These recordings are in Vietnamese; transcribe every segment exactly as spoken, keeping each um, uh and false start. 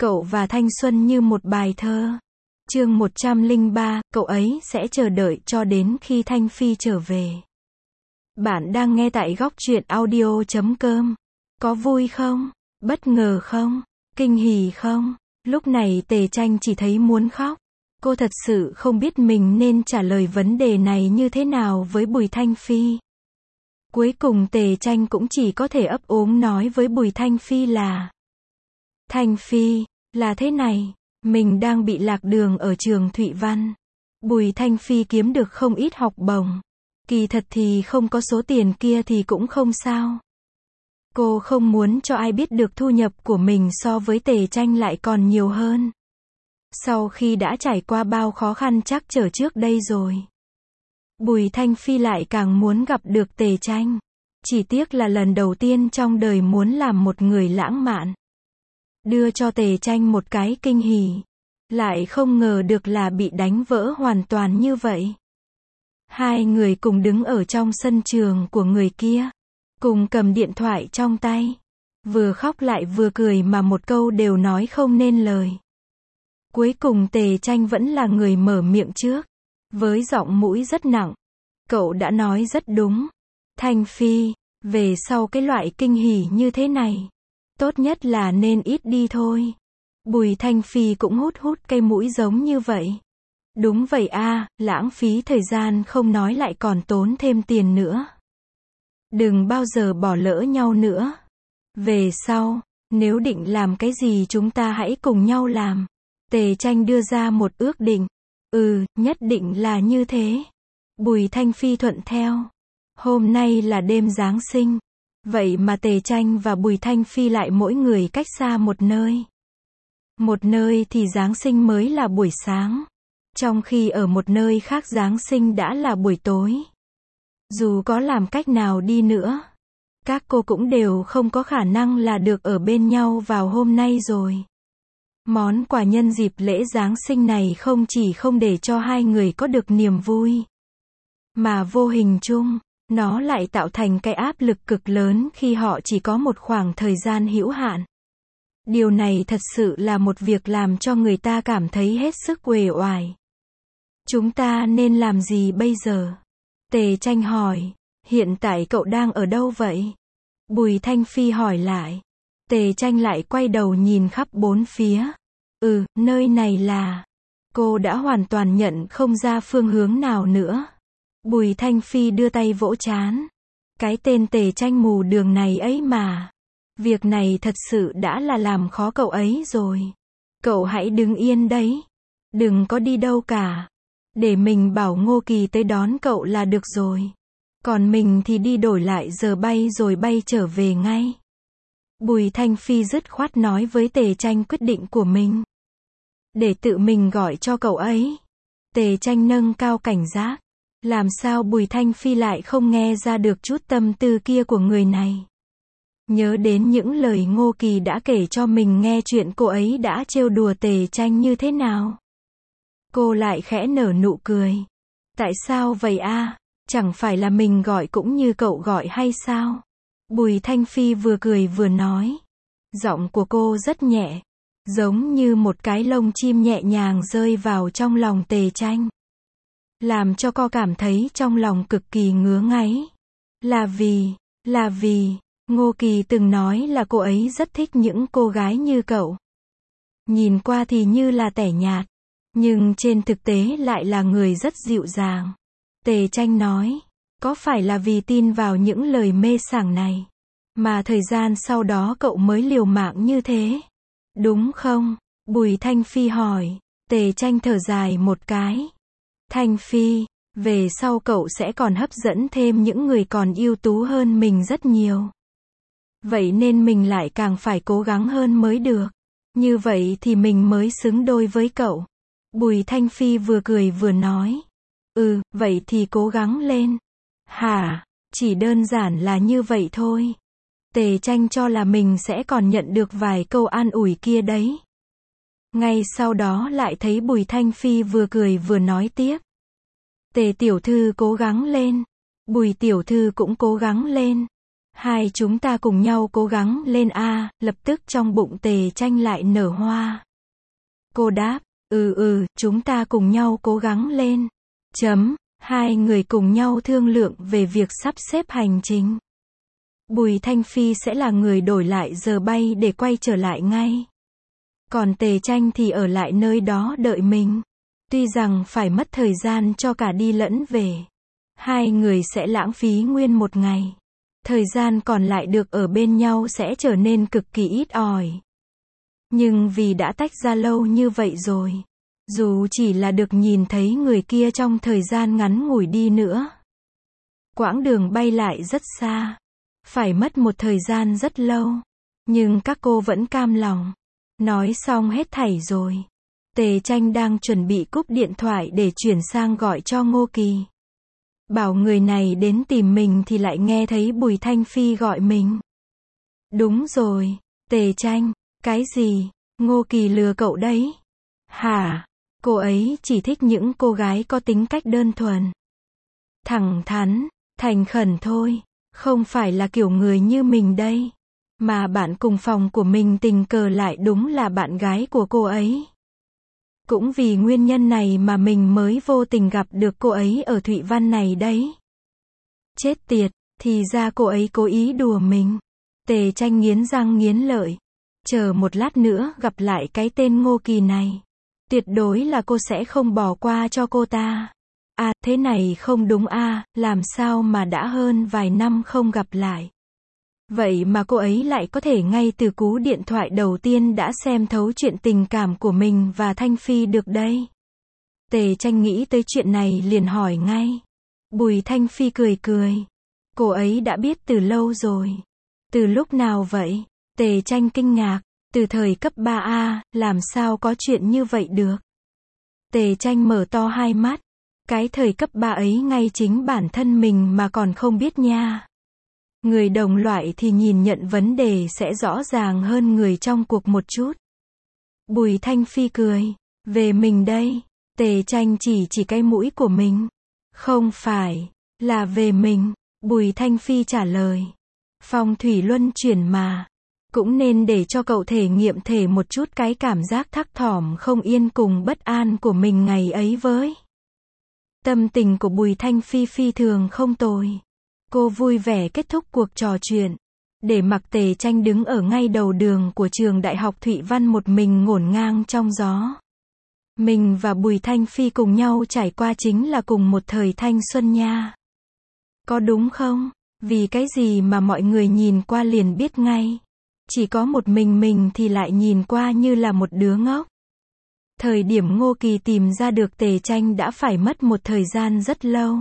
Cậu và thanh xuân như một bài thơ. Chương một trăm lẻ ba, cậu ấy sẽ chờ đợi cho đến khi Thanh Phi trở về. Bạn đang nghe tại góc truyện audio chấm com. Có vui không? Bất ngờ không? Kinh hỉ không? Lúc này Tề Tranh chỉ thấy muốn khóc. Cô thật sự không biết mình nên trả lời vấn đề này như thế nào với Bùi Thanh Phi. Cuối cùng Tề Tranh cũng chỉ có thể ấp úng nói với Bùi Thanh Phi là: Thanh Phi, là thế này, mình đang bị lạc đường ở trường Thụy Văn. Bùi Thanh Phi kiếm được không ít học bổng. Kỳ thật thì không có số tiền kia thì cũng không sao. Cô không muốn cho ai biết được thu nhập của mình so với Tề Tranh lại còn nhiều hơn. Sau khi đã trải qua bao khó khăn trắc trở trước đây rồi, Bùi Thanh Phi lại càng muốn gặp được Tề Tranh. Chỉ tiếc là lần đầu tiên trong đời muốn làm một người lãng mạn, đưa cho Tề Tranh một cái kinh hỉ, lại không ngờ được là bị đánh vỡ hoàn toàn như vậy. Hai người cùng đứng ở trong sân trường của người kia, cùng cầm điện thoại trong tay, vừa khóc lại vừa cười mà một câu đều nói không nên lời. Cuối cùng Tề Tranh vẫn là người mở miệng trước, với giọng mũi rất nặng. Cậu đã nói rất đúng. Thanh Phi, về sau cái loại kinh hỉ như thế này, tốt nhất là nên ít đi thôi. Bùi Thanh Phi cũng hút hút cây mũi giống như vậy. Đúng vậy a, lãng phí thời gian không nói lại còn tốn thêm tiền nữa. Đừng bao giờ bỏ lỡ nhau nữa. Về sau, nếu định làm cái gì chúng ta hãy cùng nhau làm. Tề Tranh đưa ra một ước định. Ừ, nhất định là như thế. Bùi Thanh Phi thuận theo. Hôm nay là đêm Giáng sinh. Vậy mà Tề Tranh và Bùi Thanh Phi lại mỗi người cách xa một nơi. Một nơi thì Giáng sinh mới là buổi sáng, trong khi ở một nơi khác Giáng sinh đã là buổi tối. Dù có làm cách nào đi nữa, các cô cũng đều không có khả năng là được ở bên nhau vào hôm nay rồi. Món quà nhân dịp lễ Giáng sinh này không chỉ không để cho hai người có được niềm vui, mà vô hình chung, nó lại tạo thành cái áp lực cực lớn khi họ chỉ có một khoảng thời gian hữu hạn. Điều này thật sự là một việc làm cho người ta cảm thấy hết sức uể oải. Chúng ta nên làm gì bây giờ? Tề Tranh hỏi. Hiện tại cậu đang ở đâu vậy? Bùi Thanh Phi hỏi lại. Tề Tranh lại quay đầu nhìn khắp bốn phía. Ừ, nơi này là... Cô đã hoàn toàn nhận không ra phương hướng nào nữa. Bùi Thanh Phi đưa tay vỗ trán. Cái tên Tề Tranh mù đường này ấy mà. Việc này thật sự đã là làm khó cậu ấy rồi. Cậu hãy đứng yên đấy. Đừng có đi đâu cả. Để mình bảo Ngô Kỳ tới đón cậu là được rồi. Còn mình thì đi đổi lại giờ bay rồi bay trở về ngay. Bùi Thanh Phi dứt khoát nói với Tề Tranh quyết định của mình. Để tự mình gọi cho cậu ấy. Tề Tranh nâng cao cảnh giác. Làm sao Bùi Thanh Phi lại không nghe ra được chút tâm tư kia của người này. Nhớ đến những lời Ngô Kỳ đã kể cho mình nghe chuyện cô ấy đã trêu đùa Tề Tranh như thế nào. Cô lại khẽ nở nụ cười. Tại sao vậy a? Chẳng phải là mình gọi cũng như cậu gọi hay sao? Bùi Thanh Phi vừa cười vừa nói. Giọng của cô rất nhẹ, giống như một cái lông chim nhẹ nhàng rơi vào trong lòng Tề Tranh, làm cho cô cảm thấy trong lòng cực kỳ ngứa ngáy. Là vì, là vì... Ngô Kỳ từng nói là cô ấy rất thích những cô gái như cậu. Nhìn qua thì như là tẻ nhạt, nhưng trên thực tế lại là người rất dịu dàng. Tề Tranh nói, có phải là vì tin vào những lời mê sảng này, mà thời gian sau đó cậu mới liều mạng như thế? Đúng không? Bùi Thanh Phi hỏi. Tề Tranh thở dài một cái. Thanh Phi, về sau cậu sẽ còn hấp dẫn thêm những người còn ưu tú hơn mình rất nhiều. Vậy nên mình lại càng phải cố gắng hơn mới được. Như vậy thì mình mới xứng đôi với cậu. Bùi Thanh Phi vừa cười vừa nói. Ừ, vậy thì cố gắng lên. Hả? Chỉ đơn giản là như vậy thôi. Tề Tranh cho là mình sẽ còn nhận được vài câu an ủi kia đấy. Ngay sau đó lại thấy Bùi Thanh Phi vừa cười vừa nói tiếp. Tề tiểu thư cố gắng lên. Bùi tiểu thư cũng cố gắng lên. Hai chúng ta cùng nhau cố gắng lên a, lập tức trong bụng Tề Tranh lại nở hoa. Cô đáp, ừ ừ, chúng ta cùng nhau cố gắng lên. Chấm, hai người cùng nhau thương lượng về việc sắp xếp hành trình. Bùi Thanh Phi sẽ là người đổi lại giờ bay để quay trở lại ngay. Còn Tề Tranh thì ở lại nơi đó đợi mình. Tuy rằng phải mất thời gian cho cả đi lẫn về. Hai người sẽ lãng phí nguyên một ngày. Thời gian còn lại được ở bên nhau sẽ trở nên cực kỳ ít ỏi. Nhưng vì đã tách ra lâu như vậy rồi, dù chỉ là được nhìn thấy người kia trong thời gian ngắn ngủi đi nữa, quãng đường bay lại rất xa, phải mất một thời gian rất lâu, nhưng các cô vẫn cam lòng. Nói xong hết thảy rồi, Tề Tranh đang chuẩn bị cúp điện thoại để chuyển sang gọi cho Ngô Kỳ. Bảo người này đến tìm mình thì lại nghe thấy Bùi Thanh Phi gọi mình. Đúng rồi, Tề Tranh, cái gì? Ngô Kỳ lừa cậu đấy. Hả? Cô ấy chỉ thích những cô gái có tính cách đơn thuần, thẳng thắn, thành khẩn thôi, không phải là kiểu người như mình đây. Mà bạn cùng phòng của mình tình cờ lại đúng là bạn gái của cô ấy. Cũng vì nguyên nhân này mà mình mới vô tình gặp được cô ấy ở Thụy Văn này đấy. Chết tiệt, thì ra cô ấy cố ý đùa mình. Tề Tranh nghiến răng nghiến lợi. Chờ một lát nữa gặp lại cái tên Ngô Kỳ này. Tuyệt đối là cô sẽ không bỏ qua cho cô ta. À, thế này không đúng à, làm sao mà đã hơn vài năm không gặp lại. Vậy mà cô ấy lại có thể ngay từ cú điện thoại đầu tiên đã xem thấu chuyện tình cảm của mình và Thanh Phi được đây. Tề Tranh nghĩ tới chuyện này liền hỏi ngay. Bùi Thanh Phi cười cười. Cô ấy đã biết từ lâu rồi. Từ lúc nào vậy? Tề Tranh kinh ngạc. Từ thời cấp ba A, làm sao có chuyện như vậy được? Tề Tranh mở to hai mắt. Cái thời cấp ba ấy ngay chính bản thân mình mà còn không biết nha. Người đồng loại thì nhìn nhận vấn đề sẽ rõ ràng hơn người trong cuộc một chút. Bùi Thanh Phi cười. Về mình đây. Tề Tranh chỉ chỉ cái mũi của mình. Không phải, là về mình. Bùi Thanh Phi trả lời. Phong thủy luân chuyển mà. Cũng nên để cho cậu thể nghiệm thể một chút cái cảm giác thắc thỏm không yên cùng bất an của mình ngày ấy với. Tâm tình của Bùi Thanh Phi phi thường không tồi. Cô vui vẻ kết thúc cuộc trò chuyện. Để mặc Tề Tranh đứng ở ngay đầu đường của trường Đại học Thụy Văn một mình ngổn ngang trong gió. Mình và Bùi Thanh Phi cùng nhau trải qua chính là cùng một thời thanh xuân nha. Có đúng không? Vì cái gì mà mọi người nhìn qua liền biết ngay. Chỉ có một mình mình thì lại nhìn qua như là một đứa ngốc. Thời điểm Ngô Kỳ tìm ra được Tề Tranh đã phải mất một thời gian rất lâu.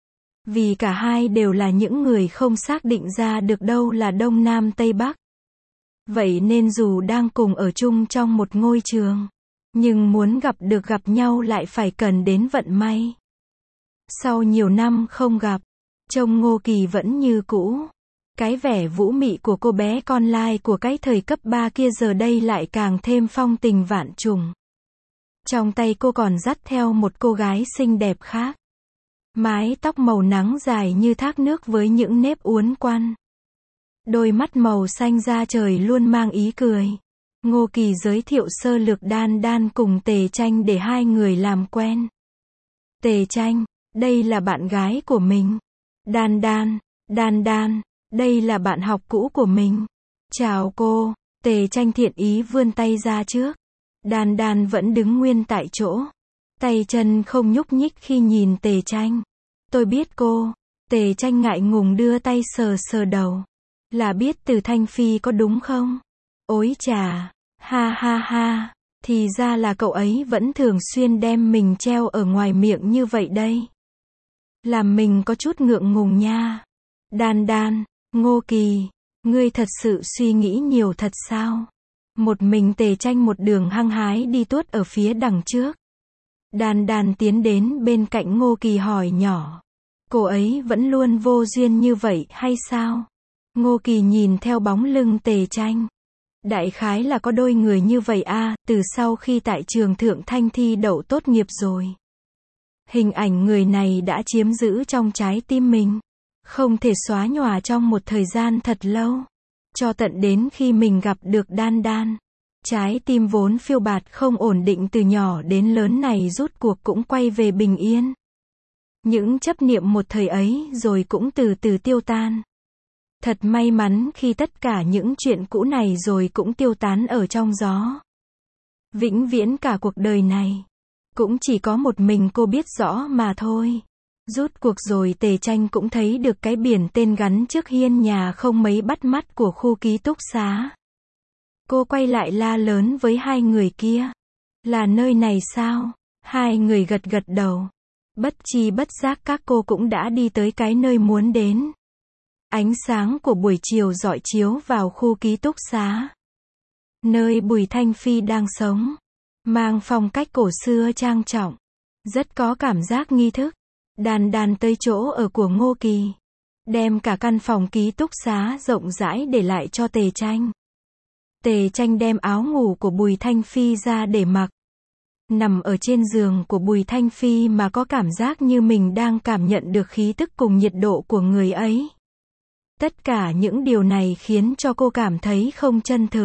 Vì cả hai đều là những người không xác định ra được đâu là Đông Nam Tây Bắc. Vậy nên dù đang cùng ở chung trong một ngôi trường, nhưng muốn gặp được gặp nhau lại phải cần đến vận may. Sau nhiều năm không gặp, trông Ngô Kỳ vẫn như cũ. Cái vẻ vũ mị của cô bé con lai của cái thời cấp ba kia giờ đây lại càng thêm phong tình vạn trùng. Trong tay cô còn dắt theo một cô gái xinh đẹp khác. Mái tóc màu nắng dài như thác nước với những nếp uốn quăn. Đôi mắt màu xanh da trời luôn mang ý cười. Ngô Kỳ giới thiệu sơ lược Đan Đan cùng Tề Tranh để hai người làm quen. Tề Tranh, đây là bạn gái của mình. Đan Đan, Đan Đan, đây là bạn học cũ của mình. Chào cô. Tề Tranh thiện ý vươn tay ra trước. Đan Đan vẫn đứng nguyên tại chỗ. Tay chân không nhúc nhích khi nhìn Tề Tranh. Tôi biết cô. Tề Tranh ngại ngùng đưa tay sờ sờ đầu. Là biết từ Thanh Phi có đúng không? Ôi chà, ha ha ha, thì ra là cậu ấy vẫn thường xuyên đem mình treo ở ngoài miệng như vậy đây. Làm mình có chút ngượng ngùng nha. Đan Đan, Ngô Kỳ, ngươi thật sự suy nghĩ nhiều thật sao? Một mình Tề Tranh một đường hăng hái đi tuốt ở phía đằng trước. Đan Đan tiến đến bên cạnh Ngô Kỳ hỏi nhỏ. Cô ấy vẫn luôn vô duyên như vậy hay sao? Ngô Kỳ nhìn theo bóng lưng Tề Tranh. Đại khái là có đôi người như vậy à, từ sau khi tại trường Thượng Thanh thi đậu tốt nghiệp rồi. Hình ảnh người này đã chiếm giữ trong trái tim mình. không thể xóa nhòa trong một thời gian thật lâu. Cho tận đến khi mình gặp được Đan Đan. Trái tim vốn phiêu bạt không ổn định từ nhỏ đến lớn này rút cuộc cũng quay về bình yên. Những chấp niệm một thời ấy rồi cũng từ từ tiêu tan. Thật may mắn khi tất cả những chuyện cũ này rồi cũng tiêu tán ở trong gió. Vĩnh viễn cả cuộc đời này, cũng chỉ có một mình cô biết rõ mà thôi. Rút cuộc rồi Tề Tranh cũng thấy được cái biển tên gắn trước hiên nhà không mấy bắt mắt của khu ký túc xá. Cô quay lại la lớn với hai người kia. Là nơi này sao? Hai người gật gật đầu. Bất chi bất giác các cô cũng đã đi tới cái nơi muốn đến. Ánh sáng của buổi chiều rọi chiếu vào khu ký túc xá. Nơi Bùi Thanh Phi đang sống. Mang phong cách cổ xưa trang trọng. Rất có cảm giác nghi thức. Đan Đan tới chỗ ở của Ngô Kỳ. Đem cả căn phòng ký túc xá rộng rãi để lại cho Tề Tranh. Tề Tranh đem áo ngủ của Bùi Thanh Phi ra để mặc. Nằm ở trên giường của Bùi Thanh Phi mà có cảm giác như mình đang cảm nhận được khí tức cùng nhiệt độ của người ấy. Tất cả những điều này khiến cho cô cảm thấy không chân thực.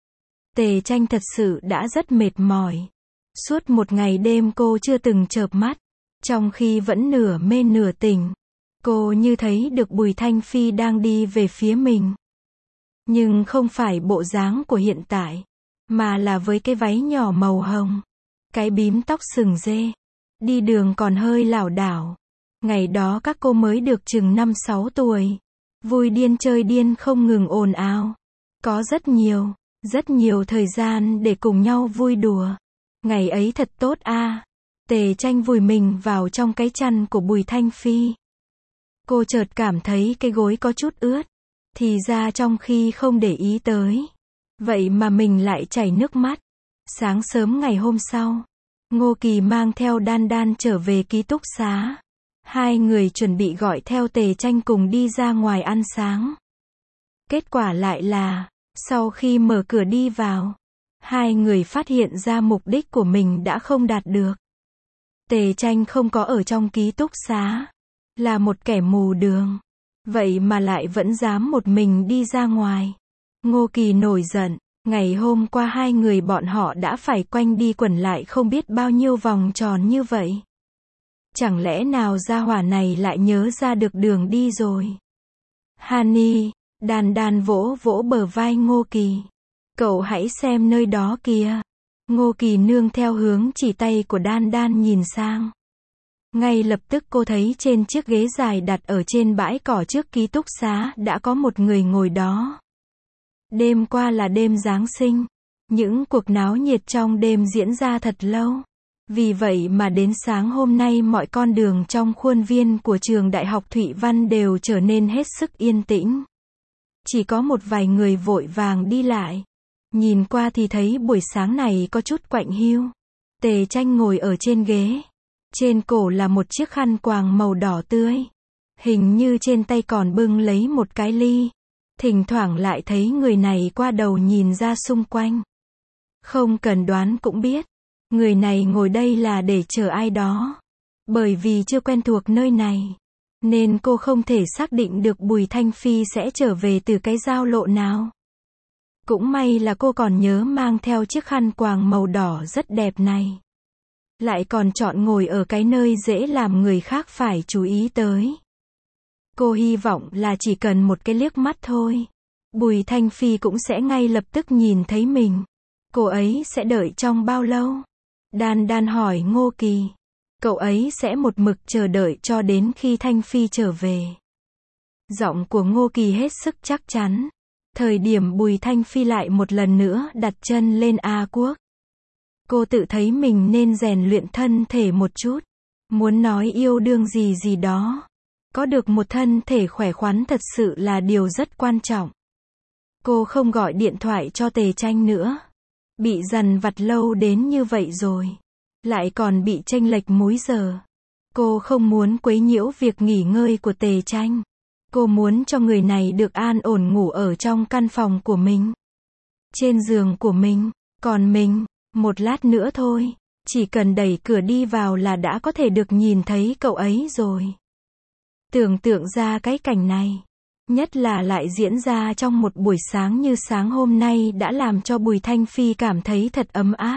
Tề Tranh thật sự đã rất mệt mỏi. Suốt một ngày đêm cô chưa từng chợp mắt. Trong khi vẫn nửa mê nửa tỉnh. Cô như thấy được Bùi Thanh Phi đang đi về phía mình. Nhưng không phải bộ dáng của hiện tại. Mà là với cái váy nhỏ màu hồng. Cái bím tóc sừng dê. Đi đường còn hơi lảo đảo. Ngày đó các cô mới được chừng năm sáu tuổi. Vui điên chơi điên không ngừng ồn ào. Có rất nhiều, rất nhiều thời gian để cùng nhau vui đùa. Ngày ấy thật tốt a. Tề Tranh vùi mình vào trong cái chăn của Bùi Thanh Phi. Cô chợt cảm thấy cái gối có chút ướt. Thì ra trong khi không để ý tới. Vậy mà mình lại chảy nước mắt. Sáng sớm ngày hôm sau, Ngô Kỳ mang theo Đan Đan trở về ký túc xá. Hai người chuẩn bị gọi theo Tề Tranh cùng đi ra ngoài ăn sáng. Kết quả lại là, sau khi mở cửa đi vào, hai người phát hiện ra mục đích của mình đã không đạt được. Tề Tranh không có ở trong ký túc xá, là một kẻ mù đường. Vậy mà lại vẫn dám một mình đi ra ngoài. Ngô Kỳ nổi giận. Ngày hôm qua hai người bọn họ đã phải quanh đi quẩn lại không biết bao nhiêu vòng tròn như vậy. Chẳng lẽ nào gia hỏa này lại nhớ ra được đường đi rồi. Honey, Đan Đan vỗ vỗ bờ vai Ngô Kỳ. Cậu hãy xem nơi đó kìa. Ngô Kỳ nương theo hướng chỉ tay của Đan Đan nhìn sang. Ngay lập tức cô thấy trên chiếc ghế dài đặt ở trên bãi cỏ trước ký túc xá đã có một người ngồi đó. Đêm qua là đêm Giáng sinh. Những cuộc náo nhiệt trong đêm diễn ra thật lâu. Vì vậy mà đến sáng hôm nay mọi con đường trong khuôn viên của trường Đại học Thụy Văn đều trở nên hết sức yên tĩnh. Chỉ có một vài người vội vàng đi lại. Nhìn qua thì thấy buổi sáng này có chút quạnh hiu. Tề Tranh ngồi ở trên ghế. Trên cổ là một chiếc khăn quàng màu đỏ tươi. Hình như trên tay còn bưng lấy một cái ly. Thỉnh thoảng lại thấy người này qua đầu nhìn ra xung quanh. Không cần đoán cũng biết. Người này ngồi đây là để chờ ai đó. Bởi vì chưa quen thuộc nơi này. Nên cô không thể xác định được Bùi Thanh Phi sẽ trở về từ cái giao lộ nào. Cũng may là cô còn nhớ mang theo chiếc khăn quàng màu đỏ rất đẹp này. Lại còn chọn ngồi ở cái nơi dễ làm người khác phải chú ý tới. Cô hy vọng là chỉ cần một cái liếc mắt thôi. Bùi Thanh Phi cũng sẽ ngay lập tức nhìn thấy mình. Cô ấy sẽ đợi trong bao lâu? Đan Đan hỏi Ngô Kỳ. Cậu ấy sẽ một mực chờ đợi cho đến khi Thanh Phi trở về. Giọng của Ngô Kỳ hết sức chắc chắn. Thời điểm Bùi Thanh Phi lại một lần nữa đặt chân lên A Quốc. Cô tự thấy mình nên rèn luyện thân thể một chút. Muốn nói yêu đương gì gì đó. Có được một thân thể khỏe khoắn thật sự là điều rất quan trọng. Cô không gọi điện thoại cho Tề Tranh nữa. Bị dằn vặt lâu đến như vậy rồi. Lại còn bị chênh lệch múi giờ. Cô không muốn quấy nhiễu việc nghỉ ngơi của Tề Tranh. Cô muốn cho người này được an ổn ngủ ở trong căn phòng của mình. Trên giường của mình. Còn mình, một lát nữa thôi. Chỉ cần đẩy cửa đi vào là đã có thể được nhìn thấy cậu ấy rồi. Tưởng tượng ra cái cảnh này, nhất là lại diễn ra trong một buổi sáng như sáng hôm nay đã làm cho Bùi Thanh Phi cảm thấy thật ấm áp.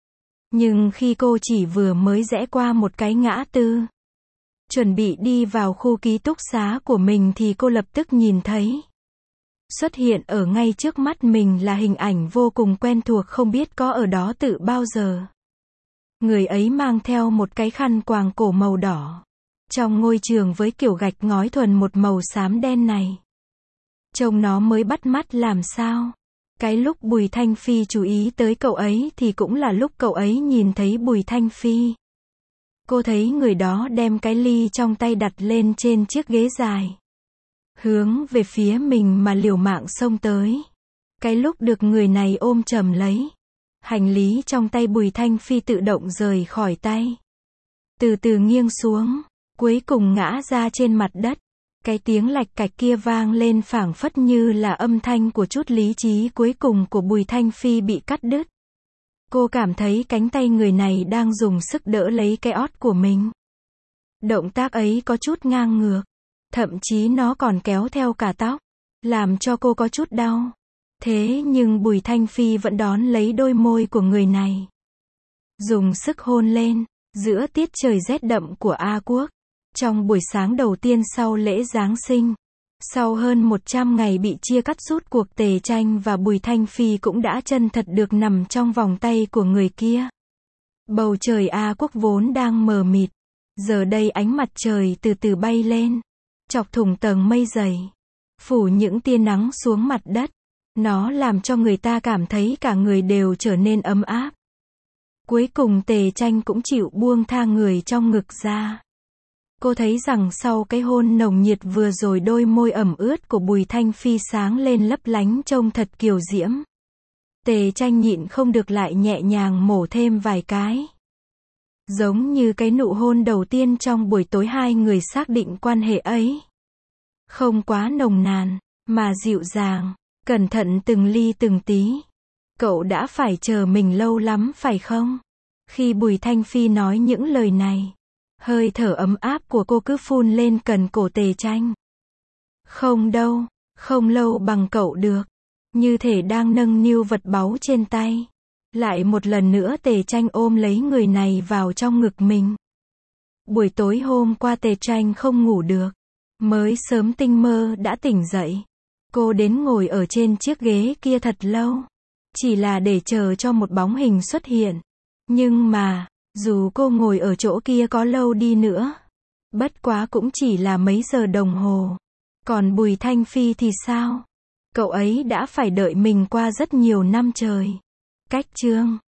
Nhưng khi cô chỉ vừa mới rẽ qua một cái ngã tư, chuẩn bị đi vào khu ký túc xá của mình thì cô lập tức nhìn thấy. Xuất hiện ở ngay trước mắt mình là hình ảnh vô cùng quen thuộc không biết có ở đó từ bao giờ. Người ấy mang theo một cái khăn quàng cổ màu đỏ. Trong ngôi trường với kiểu gạch ngói thuần một màu xám đen này. Trông nó mới bắt mắt làm sao. Cái lúc Bùi Thanh Phi chú ý tới cậu ấy thì cũng là lúc cậu ấy nhìn thấy Bùi Thanh Phi. Cô thấy người đó đem cái ly trong tay đặt lên trên chiếc ghế dài. Hướng về phía mình mà liều mạng xông tới. Cái lúc được người này ôm chầm lấy. Hành lý trong tay Bùi Thanh Phi tự động rời khỏi tay. Từ từ nghiêng xuống. Cuối cùng ngã ra trên mặt đất. Cái tiếng lạch cạch kia vang lên phảng phất như là âm thanh của chút lý trí cuối cùng của Bùi Thanh Phi bị cắt đứt. Cô cảm thấy cánh tay người này đang dùng sức đỡ lấy cái ót của mình. Động tác ấy có chút ngang ngược. Thậm chí nó còn kéo theo cả tóc. Làm cho cô có chút đau. Thế nhưng Bùi Thanh Phi vẫn đón lấy đôi môi của người này. Dùng sức hôn lên. Giữa tiết trời rét đậm của A Quốc. Trong buổi sáng đầu tiên sau lễ Giáng sinh, sau hơn một trăm ngày bị chia cắt rút cuộc Tề Tranh và Bùi Thanh Phi cũng đã chân thật được nằm trong vòng tay của người kia. Bầu trời A Quốc vốn đang mờ mịt, giờ đây ánh mặt trời từ từ bay lên, chọc thủng tầng mây dày, phủ những tia nắng xuống mặt đất. Nó làm cho người ta cảm thấy cả người đều trở nên ấm áp. Cuối cùng Tề Tranh cũng chịu buông tha người trong ngực ra. Cô thấy rằng sau cái hôn nồng nhiệt vừa rồi đôi môi ẩm ướt của Bùi Thanh Phi sáng lên lấp lánh trông thật kiều diễm. Tề Tranh nhịn không được lại nhẹ nhàng mổ thêm vài cái. Giống như cái nụ hôn đầu tiên trong buổi tối hai người xác định quan hệ ấy. Không quá nồng nàn, mà dịu dàng, cẩn thận từng ly từng tí. Cậu đã phải chờ mình lâu lắm phải không? Khi Bùi Thanh Phi nói những lời này, hơi thở ấm áp của cô cứ phun lên cần cổ Tề Tranh. Không đâu, không lâu bằng cậu được. Như thể đang nâng niu vật báu trên tay. Lại một lần nữa Tề Tranh ôm lấy người này vào trong ngực mình. Buổi tối hôm qua Tề Tranh không ngủ được. Mới sớm tinh mơ đã tỉnh dậy. Cô đến ngồi ở trên chiếc ghế kia thật lâu. Chỉ là để chờ cho một bóng hình xuất hiện. Nhưng mà, dù cô ngồi ở chỗ kia có lâu đi nữa, bất quá cũng chỉ là mấy giờ đồng hồ. Còn Bùi Thanh Phi thì sao? Cậu ấy đã phải đợi mình qua rất nhiều năm trời. Cách chương